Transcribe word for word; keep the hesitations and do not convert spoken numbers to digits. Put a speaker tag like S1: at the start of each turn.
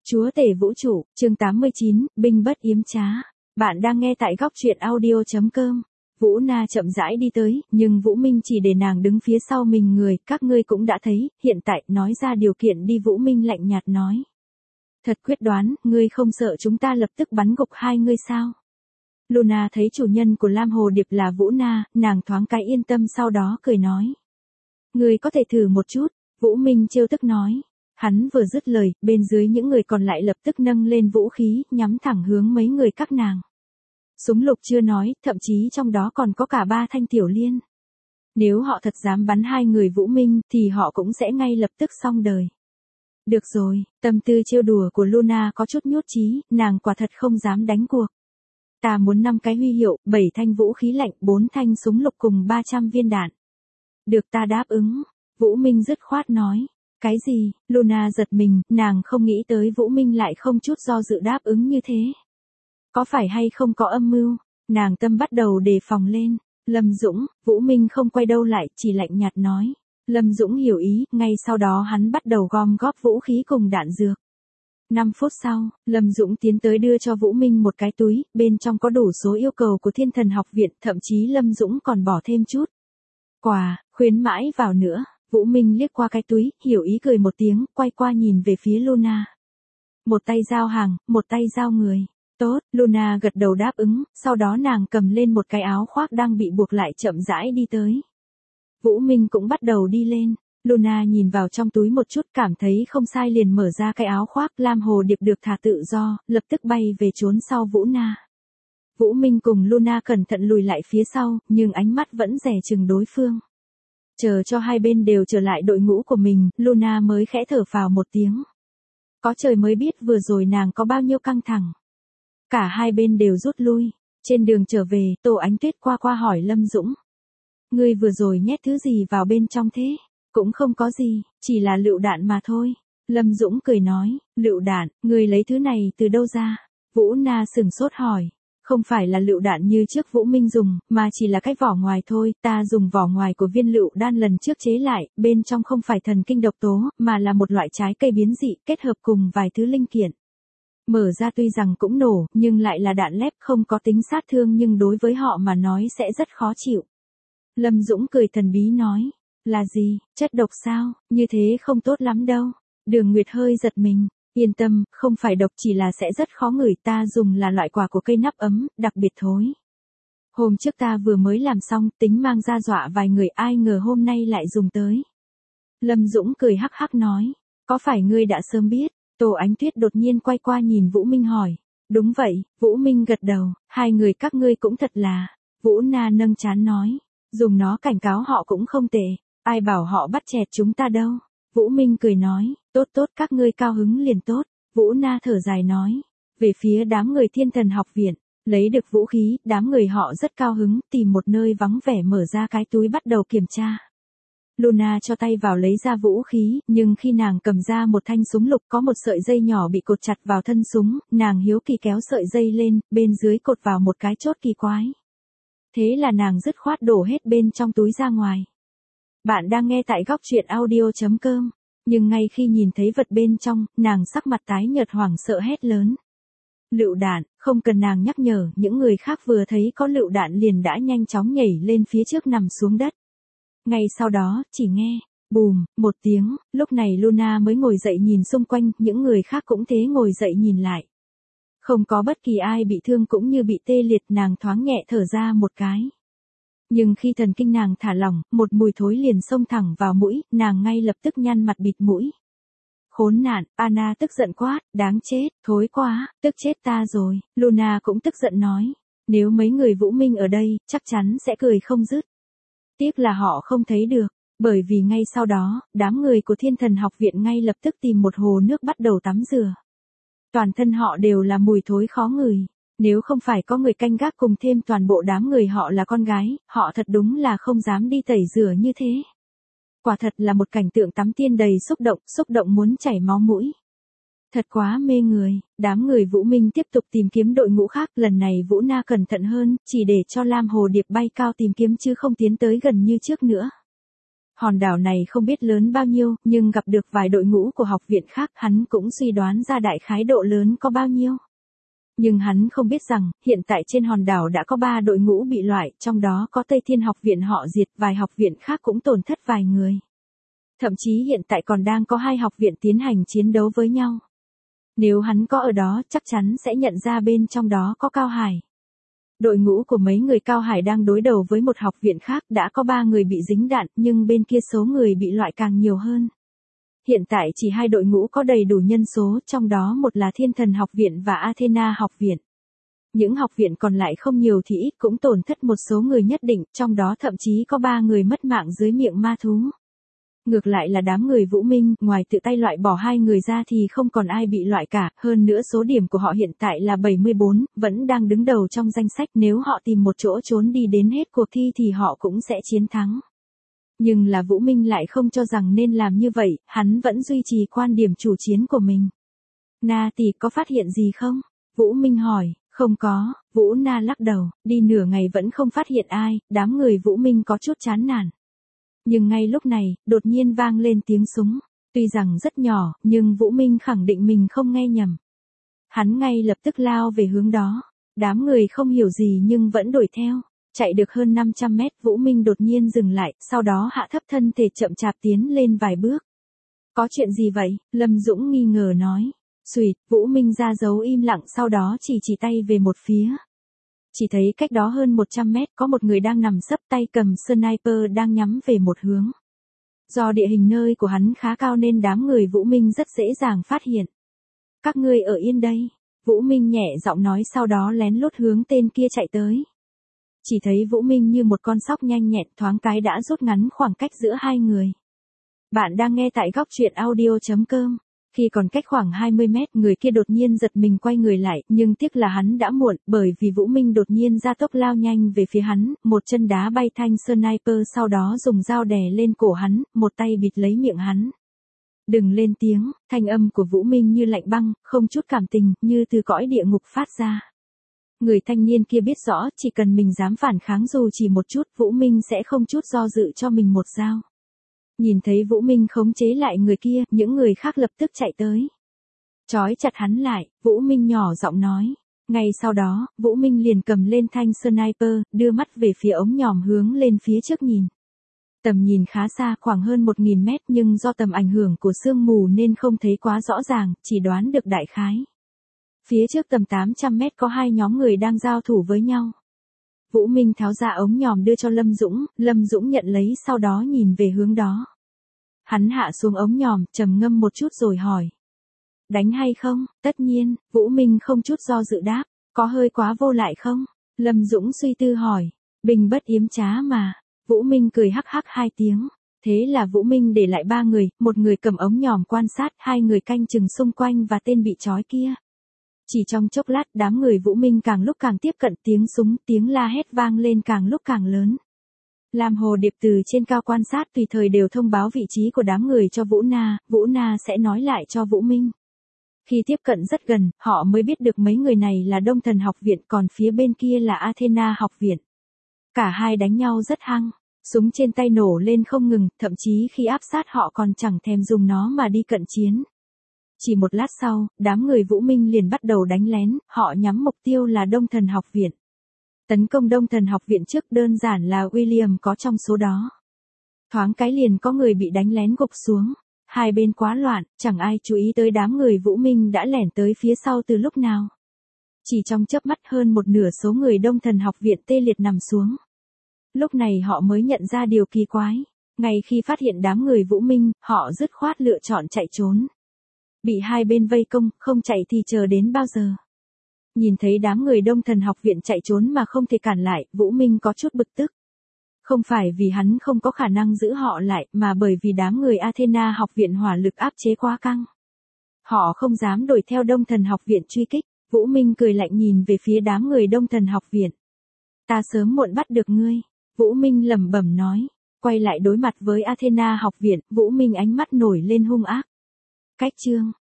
S1: Chúa tể vũ trụ, chương tám mươi chín, binh bất yếm trá. Bạn đang nghe tại góc truyện audio chấm com. Vũ Na chậm rãi đi tới, nhưng Vũ Minh chỉ để nàng đứng phía sau mình người, các ngươi cũng đã thấy, hiện tại, nói ra điều kiện đi. Vũ Minh lạnh nhạt nói. Thật quyết đoán, ngươi không sợ chúng ta lập tức bắn gục hai ngươi sao? Luna thấy chủ nhân của Lam Hồ Điệp là Vũ Na, nàng thoáng cái yên tâm sau đó cười nói. Ngươi có thể thử một chút, Vũ Minh trêu tức nói. Hắn vừa dứt lời, bên dưới những người còn lại lập tức nâng lên vũ khí, nhắm thẳng hướng mấy người các nàng. Súng lục chưa nói, thậm chí trong đó còn có cả ba thanh tiểu liên. Nếu họ thật dám bắn hai người Vũ Minh, thì họ cũng sẽ ngay lập tức xong đời. Được rồi, tâm tư trêu đùa của Luna có chút nhút chí, nàng quả thật không dám đánh cuộc. Ta muốn năm cái huy hiệu, bảy thanh vũ khí lạnh, bốn thanh súng lục cùng ba trăm viên đạn. Được, ta đáp ứng, Vũ Minh dứt khoát nói. Cái gì? Luna giật mình, nàng không nghĩ tới Vũ Minh lại không chút do dự đáp ứng như thế. Có phải hay không có âm mưu? Nàng tâm bắt đầu đề phòng lên. Lâm Dũng, Vũ Minh không quay đâu lại, chỉ lạnh nhạt nói. Lâm Dũng hiểu ý, ngay sau đó hắn bắt đầu gom góp vũ khí cùng đạn dược. năm phút sau, Lâm Dũng tiến tới đưa cho Vũ Minh một cái túi, bên trong có đủ số yêu cầu của Thiên Thần Học Viện, thậm chí Lâm Dũng còn bỏ thêm chút quà, khuyến mãi vào nữa. Vũ Minh liếc qua cái túi, hiểu ý cười một tiếng, quay qua nhìn về phía Luna. Một tay giao hàng, một tay giao người. Tốt, Luna gật đầu đáp ứng, sau đó nàng cầm lên một cái áo khoác đang bị buộc lại chậm rãi đi tới. Vũ Minh cũng bắt đầu đi lên. Luna nhìn vào trong túi một chút, cảm thấy không sai liền mở ra cái áo khoác. Lam Hồ Điệp được thả tự do, lập tức bay về trốn sau Vũ Na. Vũ Minh cùng Luna cẩn thận lùi lại phía sau, nhưng ánh mắt vẫn dè chừng đối phương. Chờ cho hai bên đều trở lại đội ngũ của mình, Luna mới khẽ thở phào một tiếng. Có trời mới biết vừa rồi nàng có bao nhiêu căng thẳng. Cả hai bên đều rút lui. Trên đường trở về, Tô Ánh Tuyết qua qua hỏi Lâm Dũng. Ngươi vừa rồi nhét thứ gì vào bên trong thế? Cũng không có gì, chỉ là lựu đạn mà thôi. Lâm Dũng cười nói, lựu đạn, ngươi lấy thứ này từ đâu ra? Vũ Na sửng sốt hỏi. Không phải là lựu đạn như trước Vũ Minh dùng, mà chỉ là cái vỏ ngoài thôi, ta dùng vỏ ngoài của viên lựu đan lần trước chế lại, bên trong không phải thần kinh độc tố, mà là một loại trái cây biến dị, kết hợp cùng vài thứ linh kiện. Mở ra tuy rằng cũng nổ, nhưng lại là đạn lép không có tính sát thương nhưng đối với họ mà nói sẽ rất khó chịu. Lâm Dũng cười thần bí nói, là gì, chất độc sao, như thế không tốt lắm đâu. Đường Nguyệt hơi giật mình. Yên tâm, không phải độc chỉ là sẽ rất khó ngửi, ta dùng là loại quả của cây nắp ấm, đặc biệt thối. Hôm trước ta vừa mới làm xong, tính mang ra dọa vài người, ai ngờ hôm nay lại dùng tới. Lâm Dũng cười hắc hắc nói, có phải ngươi đã sớm biết? Tô Ánh Tuyết đột nhiên quay qua nhìn Vũ Minh hỏi. Đúng vậy, Vũ Minh gật đầu, hai người các ngươi cũng thật là. Vũ Na nâng trán nói, dùng nó cảnh cáo họ cũng không tệ, ai bảo họ bắt chẹt chúng ta đâu. Vũ Minh cười nói, tốt tốt các ngươi cao hứng liền tốt. Vũ Na thở dài nói, về phía đám người Thiên Thần Học Viện, lấy được vũ khí, đám người họ rất cao hứng, tìm một nơi vắng vẻ mở ra cái túi bắt đầu kiểm tra. Luna cho tay vào lấy ra vũ khí, nhưng khi nàng cầm ra một thanh súng lục có một sợi dây nhỏ bị cột chặt vào thân súng, nàng hiếu kỳ kéo sợi dây lên, bên dưới cột vào một cái chốt kỳ quái. Thế là nàng dứt khoát đổ hết bên trong túi ra ngoài. Bạn đang nghe tại góc truyện audio chấm com. Nhưng ngay khi nhìn thấy vật bên trong, nàng sắc mặt tái nhợt hoảng sợ hét lớn. Lựu đạn, không cần nàng nhắc nhở, những người khác vừa thấy có lựu đạn liền đã nhanh chóng nhảy lên phía trước nằm xuống đất. Ngay sau đó, chỉ nghe, bùm, một tiếng, lúc này Luna mới ngồi dậy nhìn xung quanh, những người khác cũng thế ngồi dậy nhìn lại. Không có bất kỳ ai bị thương cũng như bị tê liệt, nàng thoáng nhẹ thở ra một cái. Nhưng khi thần kinh nàng thả lỏng, một mùi thối liền xông thẳng vào mũi, nàng ngay lập tức nhăn mặt bịt mũi. Khốn nạn, Anna tức giận quát, đáng chết, thối quá, tức chết ta rồi. Luna cũng tức giận nói, nếu mấy người Vũ Minh ở đây, chắc chắn sẽ cười không dứt. Tiếc là họ không thấy được, bởi vì ngay sau đó, đám người của Thiên Thần Học Viện ngay lập tức tìm một hồ nước bắt đầu tắm rửa. Toàn thân họ đều là mùi thối khó ngửi. Nếu không phải có người canh gác cùng thêm toàn bộ đám người họ là con gái, họ thật đúng là không dám đi tẩy rửa như thế. Quả thật là một cảnh tượng tắm tiên đầy xúc động, xúc động muốn chảy máu mũi. Thật quá mê người, đám người Vũ Minh tiếp tục tìm kiếm đội ngũ khác, lần này Vũ Na cẩn thận hơn, chỉ để cho Lam Hồ Điệp bay cao tìm kiếm chứ không tiến tới gần như trước nữa. Hòn đảo này không biết lớn bao nhiêu, nhưng gặp được vài đội ngũ của học viện khác hắn cũng suy đoán ra đại khái độ lớn có bao nhiêu. Nhưng hắn không biết rằng, hiện tại trên hòn đảo đã có ba đội ngũ bị loại, trong đó có Tây Thiên học viện họ diệt, vài học viện khác cũng tổn thất vài người. Thậm chí hiện tại còn đang có hai học viện tiến hành chiến đấu với nhau. Nếu hắn có ở đó, chắc chắn sẽ nhận ra bên trong đó có Cao Hải. Đội ngũ của mấy người Cao Hải đang đối đầu với một học viện khác, đã có ba người bị dính đạn, nhưng bên kia số người bị loại càng nhiều hơn. Hiện tại chỉ hai đội ngũ có đầy đủ nhân số, trong đó một là Thiên Thần học viện và Athena học viện. Những học viện còn lại không nhiều thì ít cũng tổn thất một số người nhất định, trong đó thậm chí có ba người mất mạng dưới miệng ma thú. Ngược lại là đám người Vũ Minh, ngoài tự tay loại bỏ hai người ra thì không còn ai bị loại cả, hơn nữa số điểm của họ hiện tại là bảy mươi bốn, vẫn đang đứng đầu trong danh sách, nếu họ tìm một chỗ trốn đi đến hết cuộc thi thì họ cũng sẽ chiến thắng. Nhưng là Vũ Minh lại không cho rằng nên làm như vậy, hắn vẫn duy trì quan điểm chủ chiến của mình. Na tỷ có phát hiện gì không? Vũ Minh hỏi, không có, Vũ Na lắc đầu, đi nửa ngày vẫn không phát hiện ai, đám người Vũ Minh có chút chán nản. Nhưng ngay lúc này, đột nhiên vang lên tiếng súng. Tuy rằng rất nhỏ, nhưng Vũ Minh khẳng định mình không nghe nhầm. Hắn ngay lập tức lao về hướng đó. Đám người không hiểu gì nhưng vẫn đuổi theo. Chạy được hơn năm trăm mét, Vũ Minh đột nhiên dừng lại, sau đó hạ thấp thân thể chậm chạp tiến lên vài bước. Có chuyện gì vậy? Lâm Dũng nghi ngờ nói. Xùyt, Vũ Minh ra dấu im lặng, sau đó chỉ chỉ tay về một phía. Chỉ thấy cách đó hơn một trăm mét có một người đang nằm sấp, tay cầm sniper đang nhắm về một hướng. Do địa hình nơi của hắn khá cao nên đám người Vũ Minh rất dễ dàng phát hiện. Các ngươi ở yên đây. Vũ Minh nhẹ giọng nói, sau đó lén lút hướng tên kia chạy tới. Chỉ thấy Vũ Minh như một con sóc nhanh nhẹn, thoáng cái đã rút ngắn khoảng cách giữa hai người. Bạn đang nghe tại góc truyện audio chấm com. Khi còn cách khoảng hai mươi mét, người kia đột nhiên giật mình quay người lại, nhưng tiếc là hắn đã muộn, bởi vì Vũ Minh đột nhiên ra tốc lao nhanh về phía hắn, một chân đá bay thanh sniper, sau đó dùng dao đè lên cổ hắn, một tay bịt lấy miệng hắn. Đừng lên tiếng, thanh âm của Vũ Minh như lạnh băng, không chút cảm tình, như từ cõi địa ngục phát ra. Người thanh niên kia biết rõ, chỉ cần mình dám phản kháng dù chỉ một chút, Vũ Minh sẽ không chút do dự cho mình một dao. Nhìn thấy Vũ Minh khống chế lại người kia, những người khác lập tức chạy tới. Trói chặt hắn lại, Vũ Minh nhỏ giọng nói. Ngay sau đó, Vũ Minh liền cầm lên thanh sniper, đưa mắt về phía ống nhòm hướng lên phía trước nhìn. Tầm nhìn khá xa, khoảng hơn một nghìn mét, nhưng do tầm ảnh hưởng của sương mù nên không thấy quá rõ ràng, chỉ đoán được đại khái. Phía trước tầm tám trăm mét có hai nhóm người đang giao thủ với nhau. Vũ Minh tháo ra ống nhòm đưa cho Lâm Dũng, Lâm Dũng nhận lấy, sau đó nhìn về hướng đó. Hắn hạ xuống ống nhòm, trầm ngâm một chút rồi hỏi. Đánh hay không? Tất nhiên, Vũ Minh không chút do dự đáp. Có hơi quá vô lại không? Lâm Dũng suy tư hỏi. Binh bất yếm trá mà. Vũ Minh cười hắc hắc hai tiếng. Thế là Vũ Minh để lại ba người, một người cầm ống nhòm quan sát, hai người canh chừng xung quanh và tên bị trói kia. Chỉ trong chốc lát, đám người Vũ Minh càng lúc càng tiếp cận, tiếng súng, tiếng la hét vang lên càng lúc càng lớn. Lam Hồ Điệp từ trên cao quan sát, tùy thời đều thông báo vị trí của đám người cho Vũ Na, Vũ Na sẽ nói lại cho Vũ Minh. Khi tiếp cận rất gần, họ mới biết được mấy người này là Đông Thần học viện, còn phía bên kia là Athena học viện. Cả hai đánh nhau rất hăng, súng trên tay nổ lên không ngừng, thậm chí khi áp sát họ còn chẳng thèm dùng nó mà đi cận chiến. Chỉ một lát sau, đám người Vũ Minh liền bắt đầu đánh lén, họ nhắm mục tiêu là Đông Thần học viện. Tấn công Đông Thần học viện trước, đơn giản là William có trong số đó. Thoáng cái liền có người bị đánh lén gục xuống. Hai bên quá loạn, chẳng ai chú ý tới đám người Vũ Minh đã lẻn tới phía sau từ lúc nào. Chỉ trong chớp mắt, hơn một nửa số người Đông Thần học viện tê liệt nằm xuống. Lúc này họ mới nhận ra điều kỳ quái. Ngay khi phát hiện đám người Vũ Minh, họ dứt khoát lựa chọn chạy trốn. Bị hai bên vây công, không chạy thì chờ đến bao giờ. Nhìn thấy đám người Đông Thần học viện chạy trốn mà không thể cản lại, Vũ Minh có chút bực tức. Không phải vì hắn không có khả năng giữ họ lại, mà bởi vì đám người Athena học viện hỏa lực áp chế quá căng. Họ không dám đuổi theo Đông Thần học viện truy kích. Vũ Minh cười lạnh nhìn về phía đám người Đông Thần học viện. Ta sớm muộn bắt được ngươi. Vũ Minh lẩm bẩm nói. Quay lại đối mặt với Athena học viện, Vũ Minh ánh mắt nổi lên hung ác. Cách chương.